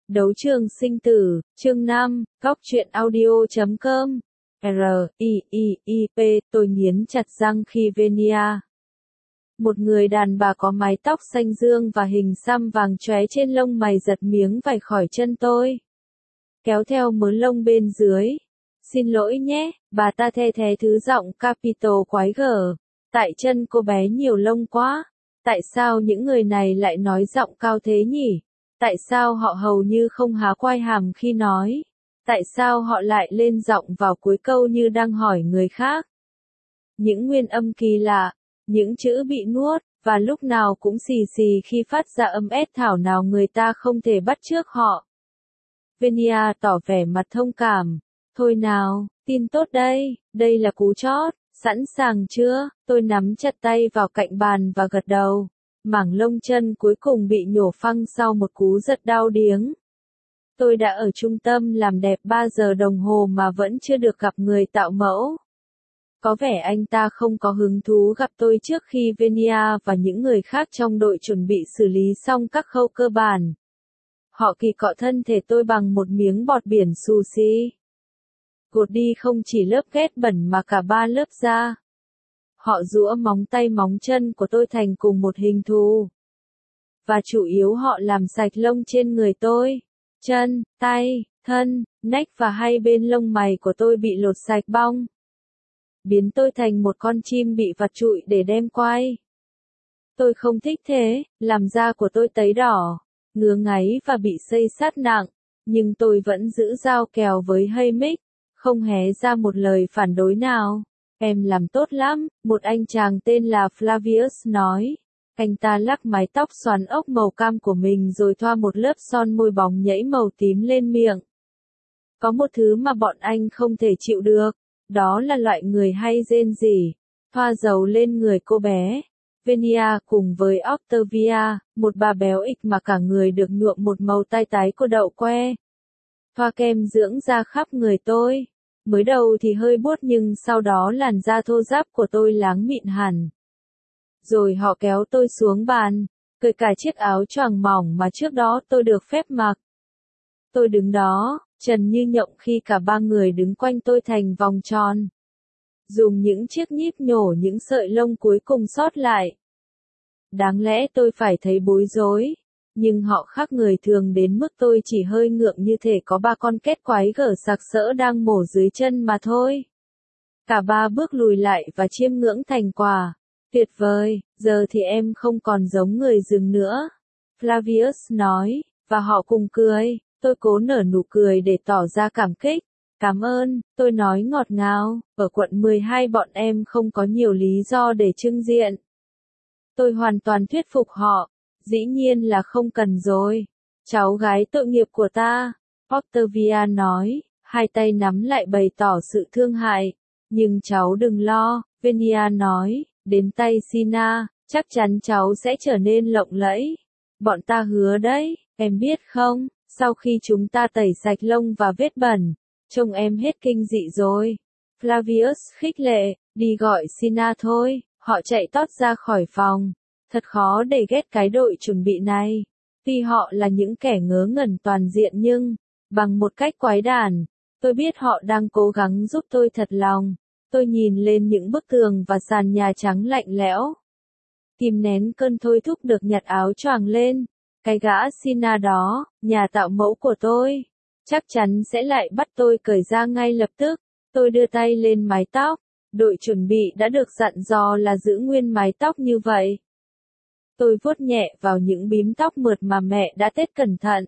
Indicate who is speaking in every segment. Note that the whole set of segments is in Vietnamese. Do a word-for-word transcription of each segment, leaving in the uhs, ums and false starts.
Speaker 1: Đấu trường sinh tử, chương năm, góc truyện audio chấm com. R, I, I, I, P, tôi nghiến chặt răng khi Venia. Một người đàn bà có mái tóc xanh dương và hình xăm vàng chóe trên lông mày giật miếng vải khỏi chân tôi. Kéo theo mớ lông bên dưới. Xin lỗi nhé, bà ta the thé thứ giọng capital quái gở. Tại chân cô bé nhiều lông quá. Tại sao những người này lại nói giọng cao thế nhỉ? Tại sao họ hầu như không há quai hàm khi nói? Tại sao họ lại lên giọng vào cuối câu như đang hỏi người khác? Những nguyên âm kỳ lạ, những chữ bị nuốt, và lúc nào cũng xì xì khi phát ra âm s thảo nào người ta không thể bắt chước họ. Venia tỏ vẻ mặt thông cảm. Thôi nào, tin tốt đây, đây là cú chót, sẵn sàng chưa? Tôi nắm chặt tay vào cạnh bàn và gật đầu. Mảng lông chân cuối cùng bị nhổ phăng sau một cú giật đau điếng. Tôi đã ở trung tâm làm đẹp ba giờ đồng hồ mà vẫn chưa được gặp người tạo mẫu. Có vẻ anh ta không có hứng thú gặp tôi trước khi Venia và những người khác trong đội chuẩn bị xử lý xong các khâu cơ bản. Họ kỳ cọ thân thể tôi bằng một miếng bọt biển sushi. Gột đi không chỉ lớp ghét bẩn mà cả ba lớp da. Họ giũa móng tay móng chân của tôi thành cùng một hình thù. Và chủ yếu họ làm sạch lông trên người tôi. Chân, tay, thân, nách và hai bên lông mày của tôi bị lột sạch bong. Biến tôi thành một con chim bị vặt trụi để đem quay. Tôi không thích thế, làm da của tôi tấy đỏ, ngứa ngáy và bị xây xát nặng. Nhưng tôi vẫn giữ dao kèo với Haymick, không hé ra một lời phản đối nào. Em làm tốt lắm, một anh chàng tên là Flavius nói. Anh ta lắc mái tóc xoắn ốc màu cam của mình rồi thoa một lớp son môi bóng nhẫy màu tím lên miệng. Có một thứ mà bọn anh không thể chịu được, đó là loại người hay rên rỉ. Thoa dầu lên người cô bé. Venia cùng với Octavia, một bà béo ịch mà cả người được nhuộm một màu tai tái của đậu que. Thoa kem dưỡng da khắp người tôi. Mới đầu thì hơi buốt nhưng sau đó làn da thô ráp của tôi láng mịn hẳn. Rồi họ kéo tôi xuống bàn, cởi cả chiếc áo choàng mỏng mà trước đó tôi được phép mặc. Tôi đứng đó, trần như nhộng khi cả ba người đứng quanh tôi thành vòng tròn. Dùng những chiếc nhíp nhổ những sợi lông cuối cùng sót lại. Đáng lẽ tôi phải thấy bối rối. Nhưng họ khác người thường đến mức tôi chỉ hơi ngượng như thể có ba con két quái gở sặc sỡ đang mổ dưới chân mà thôi. Cả ba bước lùi lại và chiêm ngưỡng thành quả. Tuyệt vời, giờ thì em không còn giống người rừng nữa. Flavius nói, và họ cùng cười. Tôi cố nở nụ cười để tỏ ra cảm kích. Cảm ơn, tôi nói ngọt ngào, ở quận mười hai bọn em không có nhiều lý do để trưng diện. Tôi hoàn toàn thuyết phục họ. Dĩ nhiên là không cần rồi. Cháu gái tội nghiệp của ta, Octavia nói, hai tay nắm lại bày tỏ sự thương hại. Nhưng cháu đừng lo, Venia nói, đến tay Sina, chắc chắn cháu sẽ trở nên lộng lẫy. Bọn ta hứa đấy, em biết không, sau khi chúng ta tẩy sạch lông và vết bẩn, trông em hết kinh dị rồi. Flavius khích lệ, đi gọi Sina thôi, họ chạy tót ra khỏi phòng. Thật khó để ghét cái đội chuẩn bị này. Tuy họ là những kẻ ngớ ngẩn toàn diện nhưng, bằng một cách quái đản, tôi biết họ đang cố gắng giúp tôi thật lòng. Tôi nhìn lên những bức tường và sàn nhà trắng lạnh lẽo. Kìm nén cơn thôi thúc được nhặt áo choàng lên. Cái gã Sina đó, nhà tạo mẫu của tôi, chắc chắn sẽ lại bắt tôi cởi ra ngay lập tức. Tôi đưa tay lên mái tóc. Đội chuẩn bị đã được dặn dò là giữ nguyên mái tóc như vậy. Tôi vuốt nhẹ vào những bím tóc mượt mà mẹ đã tết cẩn thận.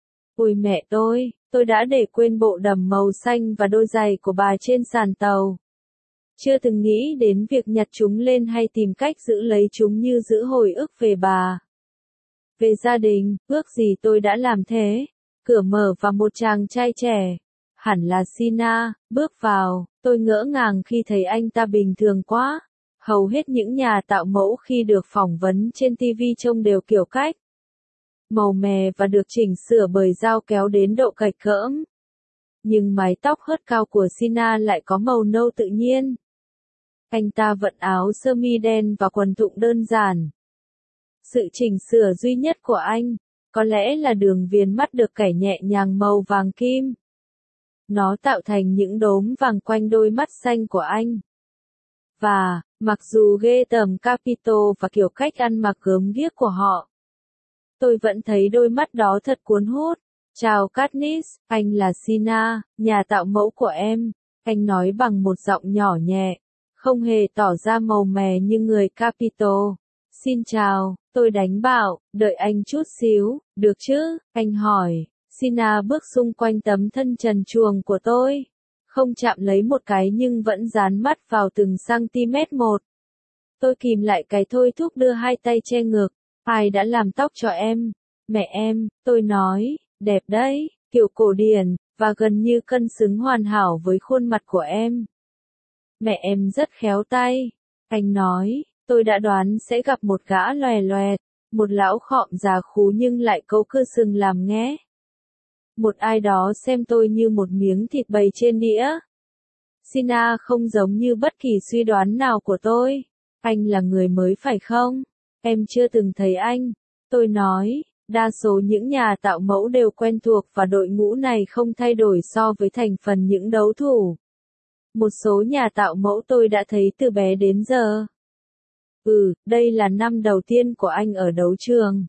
Speaker 1: Ôi mẹ tôi, tôi đã để quên bộ đầm màu xanh và đôi giày của bà trên sàn tàu. Chưa từng nghĩ đến việc nhặt chúng lên hay tìm cách giữ lấy chúng như giữ hồi ức về bà. Về gia đình, ước gì tôi đã làm thế. Cửa mở và một chàng trai trẻ, hẳn là Sina, bước vào. Tôi ngỡ ngàng khi thấy anh ta bình thường quá. Hầu hết những nhà tạo mẫu khi được phỏng vấn trên ti vi trông đều kiểu cách. Màu mè và được chỉnh sửa bởi dao kéo đến độ cạch cỡm. Nhưng mái tóc hớt cao của Sina lại có màu nâu tự nhiên. Anh ta vận áo sơ mi đen và quần thụng đơn giản. Sự chỉnh sửa duy nhất của anh, có lẽ là đường viền mắt được cải nhẹ nhàng màu vàng kim. Nó tạo thành những đốm vàng quanh đôi mắt xanh của anh. Và, mặc dù ghê tởm Capito và kiểu cách ăn mặc gớm ghiếc của họ, tôi vẫn thấy đôi mắt đó thật cuốn hút. Chào Katniss, anh là Sina, nhà tạo mẫu của em. Anh nói bằng một giọng nhỏ nhẹ, không hề tỏ ra màu mè như người Capito. Xin chào, tôi đánh bảo, đợi anh chút xíu, được chứ, anh hỏi. Sina bước xung quanh tấm thân trần truồng của tôi, không chạm lấy một cái nhưng vẫn dán mắt vào từng cm một. Tôi kìm lại cái thôi thúc đưa hai tay che ngực. Ai đã làm tóc cho em? Mẹ em, tôi nói, đẹp đấy, kiểu cổ điển, và gần như cân xứng hoàn hảo với khuôn mặt của em. Mẹ em rất khéo tay. Anh nói, tôi đã đoán sẽ gặp một gã loè loẹt, một lão khọm già khú nhưng lại cấu cơ sừng làm nghé. Một ai đó xem tôi như một miếng thịt bầy trên đĩa. Sina không giống như bất kỳ suy đoán nào của tôi. Anh là người mới phải không? Em chưa từng thấy anh. Tôi nói, đa số những nhà tạo mẫu đều quen thuộc và đội ngũ này không thay đổi so với thành phần những đấu thủ. Một số nhà tạo mẫu tôi đã thấy từ bé đến giờ. Ừ, đây là năm đầu tiên của anh ở đấu trường.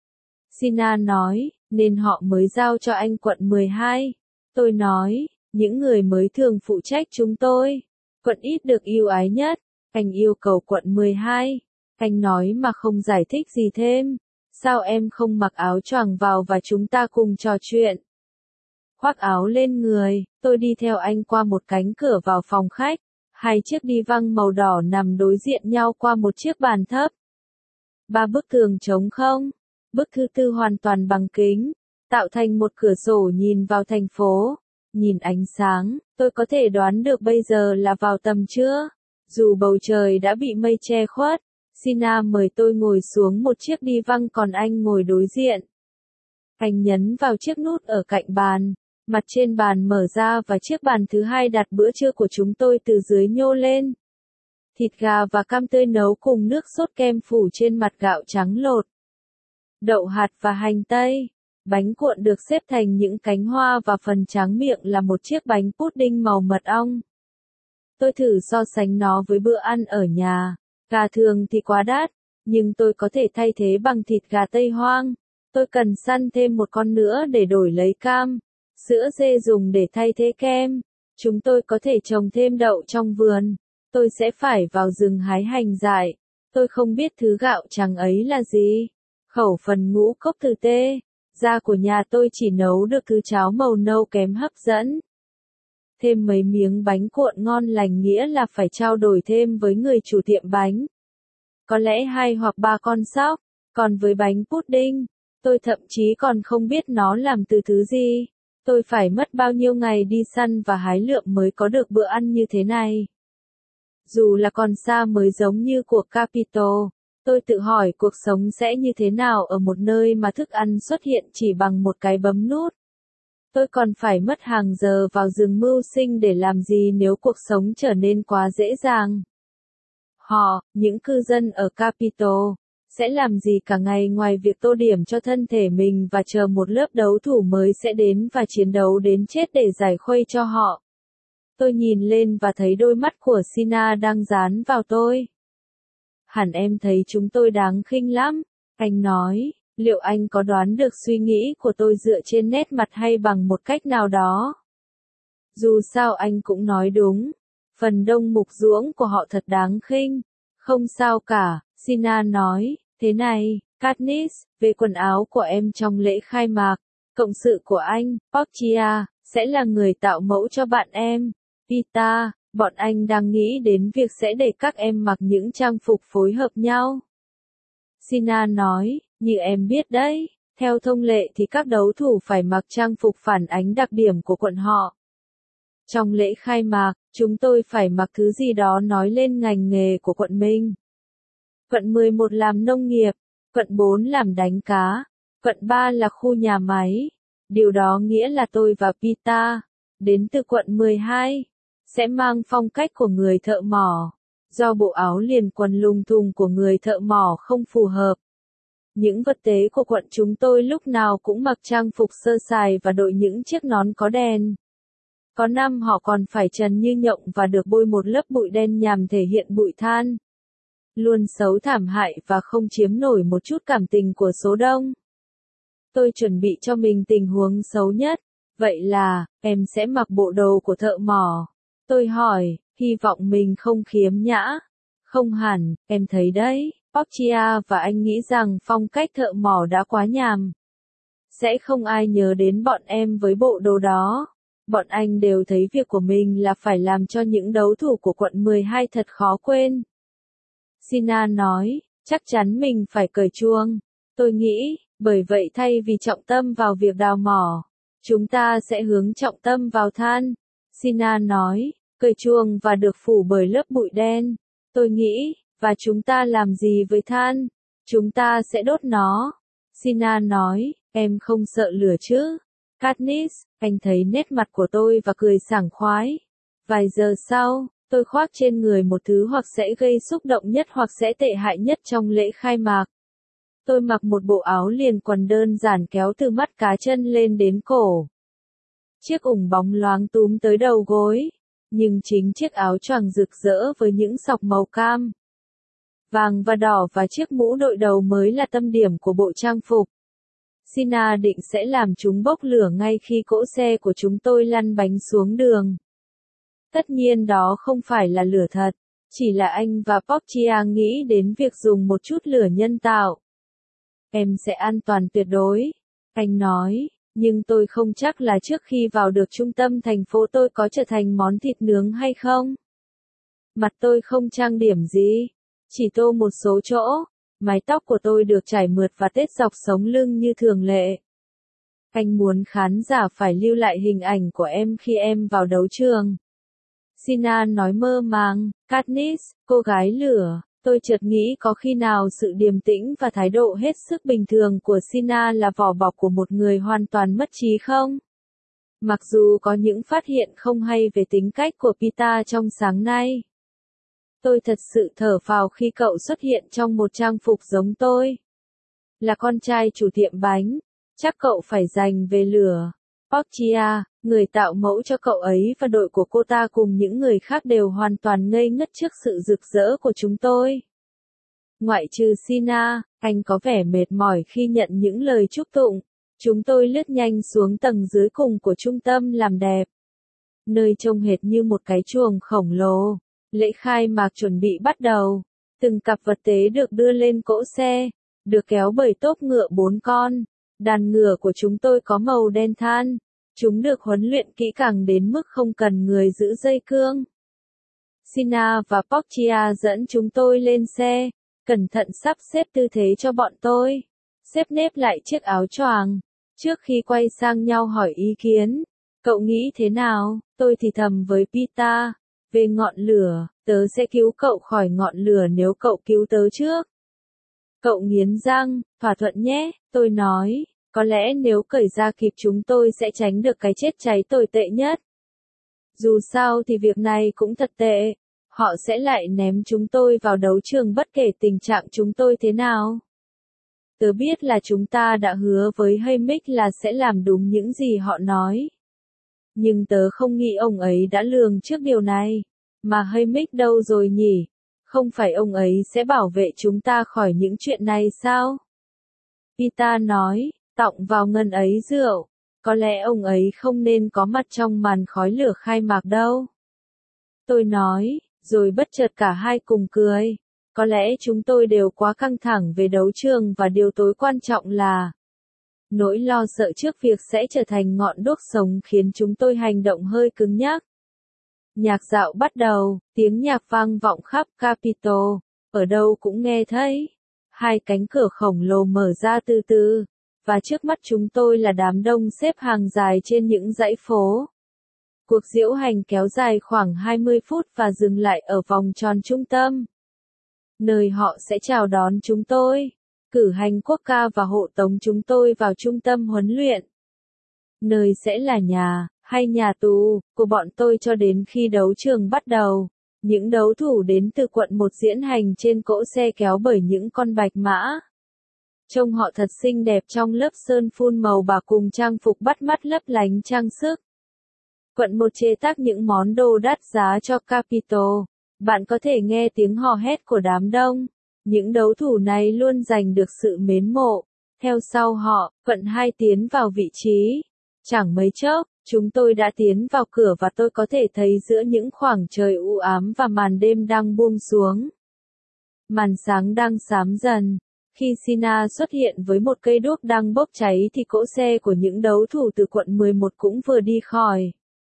Speaker 1: Sina nói, nên họ mới giao cho anh quận mười hai. Tôi nói, những người mới thường phụ trách chúng tôi. Quận ít được yêu ái nhất. Anh yêu cầu quận mười hai. Anh nói mà không giải thích gì thêm. Sao em không mặc áo choàng vào và chúng ta cùng trò chuyện? Khoác áo lên người, tôi đi theo anh qua một cánh cửa vào phòng khách. Hai chiếc đi văng màu đỏ nằm đối diện nhau qua một chiếc bàn thấp. Ba bức tường trống không. Bức thứ tư hoàn toàn bằng kính, tạo thành một cửa sổ nhìn vào thành phố. Nhìn ánh sáng, tôi có thể đoán được bây giờ là vào tầm trưa. Dù bầu trời đã bị mây che khuất, Sina mời tôi ngồi xuống một chiếc đi văng còn anh ngồi đối diện. Anh nhấn vào chiếc nút ở cạnh bàn, mặt trên bàn mở ra và chiếc bàn thứ hai đặt bữa trưa của chúng tôi từ dưới nhô lên. Thịt gà và cam tươi nấu cùng nước sốt kem phủ trên mặt gạo trắng lột. Đậu hạt và hành tây. Bánh cuộn được xếp thành những cánh hoa và phần tráng miệng là một chiếc bánh pudding màu mật ong. Tôi thử so sánh nó với bữa ăn ở nhà. Gà thường thì quá đắt, nhưng tôi có thể thay thế bằng thịt gà Tây hoang. Tôi cần săn thêm một con nữa để đổi lấy cam. Sữa dê dùng để thay thế kem. Chúng tôi có thể trồng thêm đậu trong vườn. Tôi sẽ phải vào rừng hái hành dại. Tôi không biết thứ gạo trắng ấy là gì. Khẩu phần ngũ cốc từ tê. Da của nhà tôi chỉ nấu được thứ cháo màu nâu kém hấp dẫn. Thêm mấy miếng bánh cuộn ngon lành nghĩa là phải trao đổi thêm với người chủ tiệm bánh. Có lẽ hai hoặc ba con sóc. Còn với bánh pudding, tôi thậm chí còn không biết nó làm từ thứ gì. Tôi phải mất bao nhiêu ngày đi săn và hái lượm mới có được bữa ăn như thế này. Dù là con sa mới giống như của Capito, tôi tự hỏi cuộc sống sẽ như thế nào ở một nơi mà thức ăn xuất hiện chỉ bằng một cái bấm nút. Tôi còn phải mất hàng giờ vào rừng mưu sinh để làm gì nếu cuộc sống trở nên quá dễ dàng. Họ, những cư dân ở Capito, sẽ làm gì cả ngày ngoài việc tô điểm cho thân thể mình và chờ một lớp đấu thủ mới sẽ đến và chiến đấu đến chết để giải khuây cho họ. Tôi nhìn lên và thấy đôi mắt của Sina đang dán vào tôi. Hẳn em thấy chúng tôi đáng khinh lắm, anh nói, liệu anh có đoán được suy nghĩ của tôi dựa trên nét mặt hay bằng một cách nào đó? Dù sao anh cũng nói đúng, phần đông mục ruỗng của họ thật đáng khinh. Không sao cả, Sina nói, thế này, Katniss, về quần áo của em trong lễ khai mạc, cộng sự của anh, Portia, sẽ là người tạo mẫu cho bạn em. Pita, bọn anh đang nghĩ đến việc sẽ để các em mặc những trang phục phối hợp nhau. Sina nói, như em biết đấy, theo thông lệ thì các đấu thủ phải mặc trang phục phản ánh đặc điểm của quận họ. Trong lễ khai mạc, chúng tôi phải mặc thứ gì đó nói lên ngành nghề của quận mình. Quận mười một làm nông nghiệp, quận bốn làm đánh cá, quận ba là khu nhà máy. Điều đó nghĩa là tôi và Pita, đến từ quận mười hai, sẽ mang phong cách của người thợ mỏ, do bộ áo liền quần lùng thùng của người thợ mỏ không phù hợp. Những vật tế của quận chúng tôi lúc nào cũng mặc trang phục sơ sài và đội những chiếc nón có đèn. Có năm họ còn phải trần như nhộng và được bôi một lớp bụi đen nhằm thể hiện bụi than. Luôn xấu thảm hại và không chiếm nổi một chút cảm tình của số đông. Tôi chuẩn bị cho mình tình huống xấu nhất. Vậy là, em sẽ mặc bộ đồ của thợ mỏ. Tôi hỏi, hy vọng mình không khiếm nhã. Không hẳn, em thấy đấy, Portia và anh nghĩ rằng phong cách thợ mỏ đã quá nhàm. Sẽ không ai nhớ đến bọn em với bộ đồ đó. Bọn anh đều thấy việc của mình là phải làm cho những đấu thủ của quận mười hai thật khó quên. Sina nói, chắc chắn mình phải cởi chuông. Tôi nghĩ, bởi vậy thay vì trọng tâm vào việc đào mỏ, chúng ta sẽ hướng trọng tâm vào than. Sina nói, cởi chuông và được phủ bởi lớp bụi đen. Tôi nghĩ, và chúng ta làm gì với than? Chúng ta sẽ đốt nó. Sina nói, em không sợ lửa chứ? Katniss, anh thấy nét mặt của tôi và cười sảng khoái. Vài giờ sau, tôi khoác trên người một thứ hoặc sẽ gây xúc động nhất hoặc sẽ tệ hại nhất trong lễ khai mạc. Tôi mặc một bộ áo liền quần đơn giản kéo từ mắt cá chân lên đến cổ. Chiếc ủng bóng loáng túm tới đầu gối. Nhưng chính chiếc áo choàng rực rỡ với những sọc màu cam, vàng và đỏ và chiếc mũ đội đầu mới là tâm điểm của bộ trang phục. Sina định sẽ làm chúng bốc lửa ngay khi cỗ xe của chúng tôi lăn bánh xuống đường. Tất nhiên đó không phải là lửa thật, chỉ là anh và Portia nghĩ đến việc dùng một chút lửa nhân tạo. Em sẽ an toàn tuyệt đối, anh nói, nhưng tôi không chắc là trước khi vào được trung tâm thành phố tôi có trở thành món thịt nướng hay không. Mặt tôi không trang điểm gì, chỉ tô một số chỗ. Mái tóc của tôi được chải mượt và tết dọc sống lưng như thường lệ. Anh muốn khán giả phải lưu lại hình ảnh của em khi em vào đấu trường. Sina nói mơ màng, Katniss, cô gái lửa. Tôi chợt nghĩ có khi nào sự điềm tĩnh và thái độ hết sức bình thường của Sina là vỏ bọc của một người hoàn toàn mất trí không? Mặc dù có những phát hiện không hay về tính cách của Peeta trong sáng nay. Tôi thật sự thở phào khi cậu xuất hiện trong một trang phục giống tôi. Là con trai chủ tiệm bánh, chắc cậu phải dành về lửa. Portia, người tạo mẫu cho cậu ấy và đội của cô ta cùng những người khác đều hoàn toàn ngây ngất trước sự rực rỡ của chúng tôi. Ngoại trừ Sina, anh có vẻ mệt mỏi khi nhận những lời chúc tụng. Chúng tôi lướt nhanh xuống tầng dưới cùng của trung tâm làm đẹp. Nơi trông hệt như một cái chuồng khổng lồ. Lễ khai mạc chuẩn bị bắt đầu. Từng cặp vật tế được đưa lên cỗ xe, được kéo bởi tốp ngựa bốn con. Đàn ngựa của chúng tôi có màu đen than. Chúng được huấn luyện kỹ càng đến mức không cần người giữ dây cương. Sina và Portia dẫn chúng tôi lên xe, cẩn thận sắp xếp tư thế cho bọn tôi. Xếp nếp lại chiếc áo choàng. Trước khi quay sang nhau hỏi ý kiến. Cậu nghĩ thế nào? Tôi thì thầm với Peeta. Về ngọn lửa, tớ sẽ cứu cậu khỏi ngọn lửa nếu cậu cứu tớ trước. Cậu nghiến răng, thỏa thuận nhé, tôi nói. Có lẽ nếu cởi ra kịp chúng tôi sẽ tránh được cái chết cháy tồi tệ nhất. Dù sao thì việc này cũng thật tệ. Họ sẽ lại ném chúng tôi vào đấu trường bất kể tình trạng chúng tôi thế nào. Tớ biết là chúng ta đã hứa với Haymitch là sẽ làm đúng những gì họ nói. Nhưng tớ không nghĩ ông ấy đã lường trước điều này. Mà Haymitch đâu rồi nhỉ? Không phải ông ấy sẽ bảo vệ chúng ta khỏi những chuyện này sao? Peeta nói, tọng vào ngân ấy rượu. Có lẽ ông ấy không nên có mặt trong màn khói lửa khai mạc đâu. Tôi nói, rồi bất chợt cả hai cùng cười. Có lẽ chúng tôi đều quá căng thẳng về đấu trường và điều tối quan trọng là nỗi lo sợ trước việc sẽ trở thành ngọn đuốc sống khiến chúng tôi hành động hơi cứng nhắc. Nhạc dạo bắt đầu, tiếng nhạc vang vọng khắp Capitol, ở đâu cũng nghe thấy. Hai cánh cửa khổng lồ mở ra từ từ, và trước mắt chúng tôi là đám đông xếp hàng dài trên những dãy phố. Cuộc diễu hành kéo dài khoảng hai mươi phút và dừng lại ở vòng tròn trung tâm, nơi họ sẽ chào đón chúng tôi, cử hành quốc ca và hộ tống chúng tôi vào trung tâm huấn luyện. Nơi sẽ là nhà, hay nhà tù, của bọn tôi cho đến khi đấu trường bắt đầu. Những đấu thủ đến từ quận một diễn hành trên cỗ xe kéo bởi những con bạch mã. Trông họ thật xinh đẹp trong lớp sơn phun màu bạc cùng trang phục bắt mắt lấp lánh trang sức. Quận một chế tác những món đồ đắt giá cho Capitol. Bạn có thể nghe tiếng hò hét của đám đông. Những đấu thủ này luôn giành được sự mến mộ. Theo sau họ, quận hai tiến vào vị trí. Chẳng mấy chốc, chúng tôi đã tiến vào cửa và tôi có thể thấy giữa những khoảng trời u ám và màn đêm đang buông xuống. Màn sáng đang xám dần. Khi Sina xuất hiện với một cây đuốc đang bốc cháy thì cỗ xe của những đấu thủ từ quận mười một cũng vừa đi khỏi.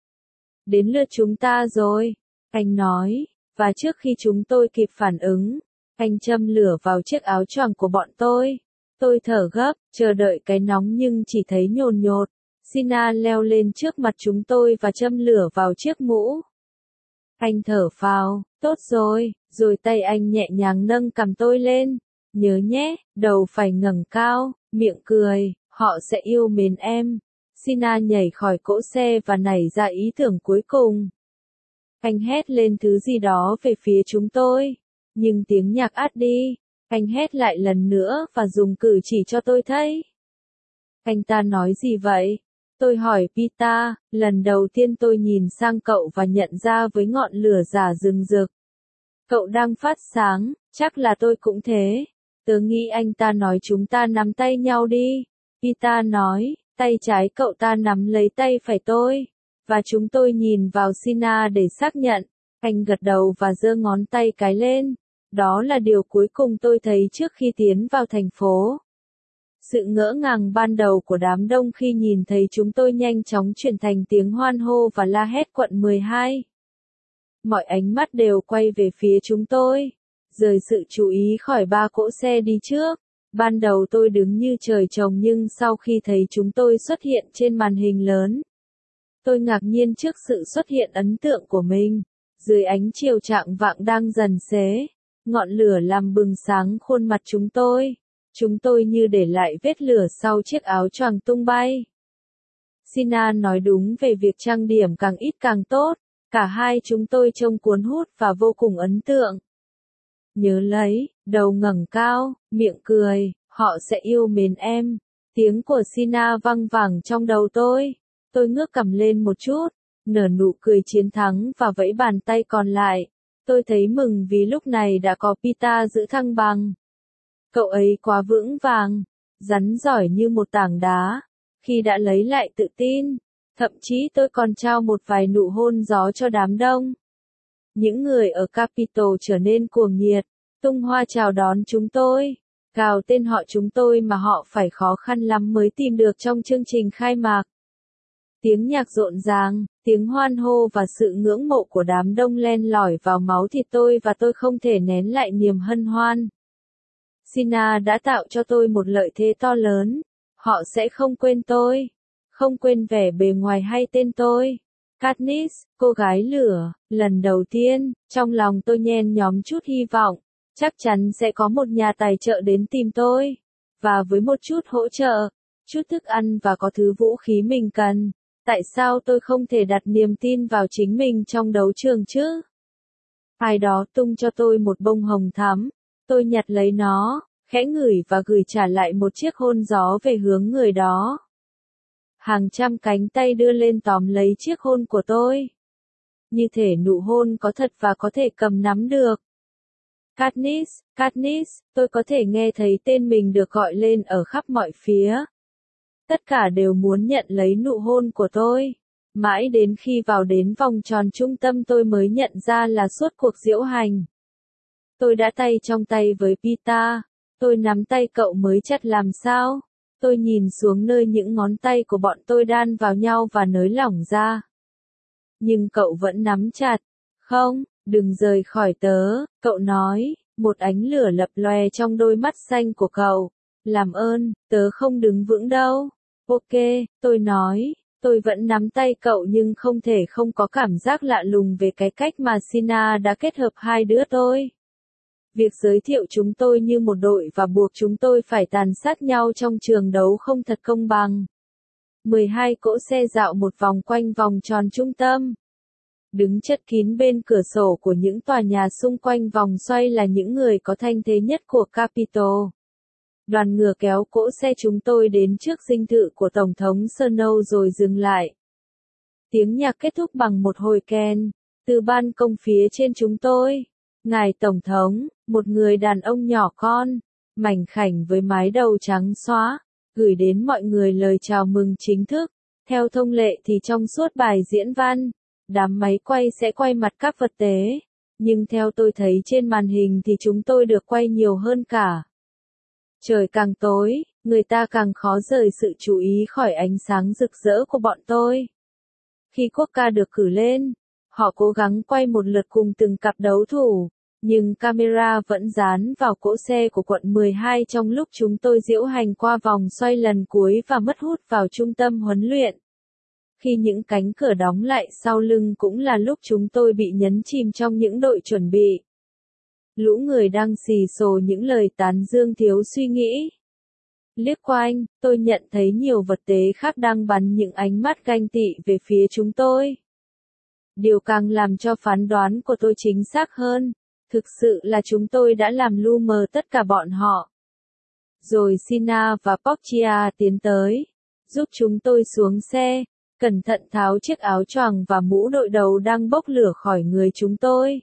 Speaker 1: Đến lượt chúng ta rồi, anh nói, và trước khi chúng tôi kịp phản ứng, anh châm lửa vào chiếc áo choàng của bọn tôi. Tôi thở gấp, chờ đợi cái nóng nhưng chỉ thấy nhồn nhột. Sina leo lên trước mặt chúng tôi và châm lửa vào chiếc mũ. Anh thở phào, tốt rồi, rồi tay anh nhẹ nhàng nâng cằm tôi lên. Nhớ nhé, đầu phải ngẩng cao, miệng cười, họ sẽ yêu mến em. Sina nhảy khỏi cỗ xe và nảy ra ý tưởng cuối cùng. Anh hét lên thứ gì đó về phía chúng tôi, nhưng tiếng nhạc át đi. Anh hét lại lần nữa và dùng cử chỉ cho tôi thấy. Anh ta nói gì vậy? Tôi hỏi Pita, lần đầu tiên tôi nhìn sang cậu và nhận ra với ngọn lửa giả rừng rực. Cậu đang phát sáng, chắc là tôi cũng thế. Tớ nghĩ anh ta nói chúng ta nắm tay nhau đi. Pita nói, tay trái cậu ta nắm lấy tay phải tôi. Và chúng tôi nhìn vào Sina để xác nhận. Anh gật đầu và giơ ngón tay cái lên. Đó là điều cuối cùng tôi thấy trước khi tiến vào thành phố. Sự ngỡ ngàng ban đầu của đám đông khi nhìn thấy chúng tôi nhanh chóng chuyển thành tiếng hoan hô và la hét quận mười hai. Mọi ánh mắt đều quay về phía chúng tôi, rời sự chú ý khỏi ba cỗ xe đi trước. Ban đầu tôi đứng như trời trồng nhưng sau khi thấy chúng tôi xuất hiện trên màn hình lớn, tôi ngạc nhiên trước sự xuất hiện ấn tượng của mình. Dưới ánh chiều chạng vạng đang dần xế, ngọn lửa làm bừng sáng khuôn mặt chúng tôi. Chúng tôi như để lại vết lửa sau chiếc áo choàng tung bay. Sina nói đúng về việc trang điểm càng ít càng tốt. Cả hai chúng tôi trông cuốn hút và vô cùng ấn tượng. Nhớ lấy, đầu ngẩng cao, miệng cười, họ sẽ yêu mến em. Tiếng của Sina văng vẳng trong đầu tôi. Tôi ngước cằm lên một chút, nở nụ cười chiến thắng và vẫy bàn tay còn lại. Tôi thấy mừng vì lúc này đã có Pita giữ thăng bằng. Cậu ấy quá vững vàng, rắn giỏi như một tảng đá. Khi đã lấy lại tự tin, thậm chí tôi còn trao một vài nụ hôn gió cho đám đông. Những người ở Capitol trở nên cuồng nhiệt, tung hoa chào đón chúng tôi, gào tên họ chúng tôi mà họ phải khó khăn lắm mới tìm được trong chương trình khai mạc. Tiếng nhạc rộn ràng, tiếng hoan hô và sự ngưỡng mộ của đám đông len lỏi vào máu thịt tôi và tôi không thể nén lại niềm hân hoan. Sina đã tạo cho tôi một lợi thế to lớn. Họ sẽ không quên tôi. Không quên vẻ bề ngoài hay tên tôi. Katniss, cô gái lửa, lần đầu tiên, trong lòng tôi nhen nhóm chút hy vọng. Chắc chắn sẽ có một nhà tài trợ đến tìm tôi. Và với một chút hỗ trợ, chút thức ăn và có thứ vũ khí mình cần. Tại sao tôi không thể đặt niềm tin vào chính mình trong đấu trường chứ? Ai đó tung cho tôi một bông hồng thắm. Tôi nhặt lấy nó, khẽ ngửi và gửi trả lại một chiếc hôn gió về hướng người đó. Hàng trăm cánh tay đưa lên tóm lấy chiếc hôn của tôi. Như thể nụ hôn có thật và có thể cầm nắm được. Katniss, Katniss, tôi có thể nghe thấy tên mình được gọi lên ở khắp mọi phía. Tất cả đều muốn nhận lấy nụ hôn của tôi. Mãi đến khi vào đến vòng tròn trung tâm tôi mới nhận ra là suốt cuộc diễu hành. Tôi đã tay trong tay với Pita. Tôi nắm tay cậu mới chặt làm sao? Tôi nhìn xuống nơi những ngón tay của bọn tôi đan vào nhau và nới lỏng ra. Nhưng cậu vẫn nắm chặt. Không, đừng rời khỏi tớ, cậu nói, một ánh lửa lập lòe trong đôi mắt xanh của cậu. Làm ơn, tớ không đứng vững đâu. Ok, tôi nói, tôi vẫn nắm tay cậu nhưng không thể không có cảm giác lạ lùng về cái cách mà Sina đã kết hợp hai đứa tôi. Việc giới thiệu chúng tôi như một đội và buộc chúng tôi phải tàn sát nhau trong trường đấu không thật công bằng. mười hai cỗ xe dạo một vòng quanh vòng tròn trung tâm. Đứng chất kín bên cửa sổ của những tòa nhà xung quanh vòng xoay là những người có thanh thế nhất của Capitol. Đoàn ngựa kéo cỗ xe chúng tôi đến trước dinh thự của Tổng thống Snow rồi dừng lại. Tiếng nhạc kết thúc bằng một hồi kèn, từ ban công phía trên chúng tôi. Ngài Tổng thống, một người đàn ông nhỏ con, mảnh khảnh với mái đầu trắng xóa, gửi đến mọi người lời chào mừng chính thức. Theo thông lệ thì trong suốt bài diễn văn, đám máy quay sẽ quay mặt các vật tế. Nhưng theo tôi thấy trên màn hình thì chúng tôi được quay nhiều hơn cả. Trời càng tối, người ta càng khó rời sự chú ý khỏi ánh sáng rực rỡ của bọn tôi. Khi quốc ca được cử lên, họ cố gắng quay một lượt cùng từng cặp đấu thủ, nhưng camera vẫn dán vào cỗ xe của quận mười hai trong lúc chúng tôi diễu hành qua vòng xoay lần cuối và mất hút vào trung tâm huấn luyện. Khi những cánh cửa đóng lại sau lưng cũng là lúc chúng tôi bị nhấn chìm trong những đội chuẩn bị. Lũ người đang xì xồ những lời tán dương thiếu suy nghĩ. Liếc quanh, tôi nhận thấy nhiều vật tế khác đang bắn những ánh mắt ganh tị về phía chúng tôi. Điều càng làm cho phán đoán của tôi chính xác hơn, thực sự là chúng tôi đã làm lu mờ tất cả bọn họ. Rồi Sina và Portia tiến tới, giúp chúng tôi xuống xe, cẩn thận tháo chiếc áo choàng và mũ đội đầu đang bốc lửa khỏi người chúng tôi.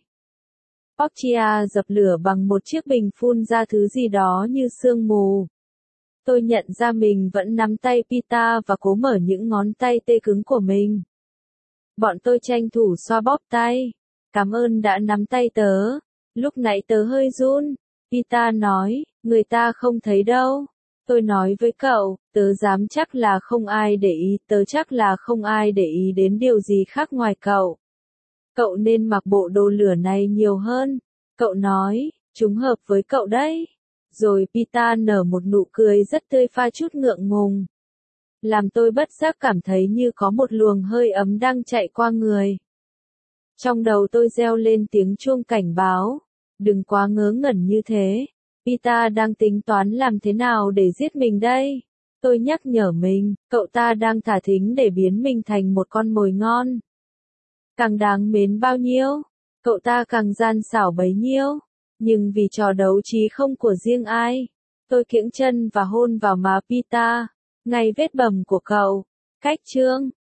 Speaker 1: Portia dập lửa bằng một chiếc bình phun ra thứ gì đó như sương mù. Tôi nhận ra mình vẫn nắm tay Pita và cố mở những ngón tay tê cứng của mình. Bọn tôi tranh thủ xoa bóp tay. Cảm ơn đã nắm tay tớ. Lúc nãy tớ hơi run. Pita nói, người ta không thấy đâu. Tôi nói với cậu, tớ dám chắc là không ai để ý, tớ chắc là không ai để ý đến điều gì khác ngoài cậu. Cậu nên mặc bộ đồ lửa này nhiều hơn. Cậu nói, chúng hợp với cậu đấy. Rồi Pita nở một nụ cười rất tươi pha chút ngượng ngùng. Làm tôi bất giác cảm thấy như có một luồng hơi ấm đang chạy qua người. Trong đầu tôi reo lên tiếng chuông cảnh báo. Đừng quá ngớ ngẩn như thế. Pita đang tính toán làm thế nào để giết mình đây? Tôi nhắc nhở mình, cậu ta đang thả thính để biến mình thành một con mồi ngon. Càng đáng mến bao nhiêu, cậu ta càng gian xảo bấy nhiêu. Nhưng vì trò đấu trí không của riêng ai, tôi kiễng chân và hôn vào má Pita, ngay vết bầm của cậu. Cách chương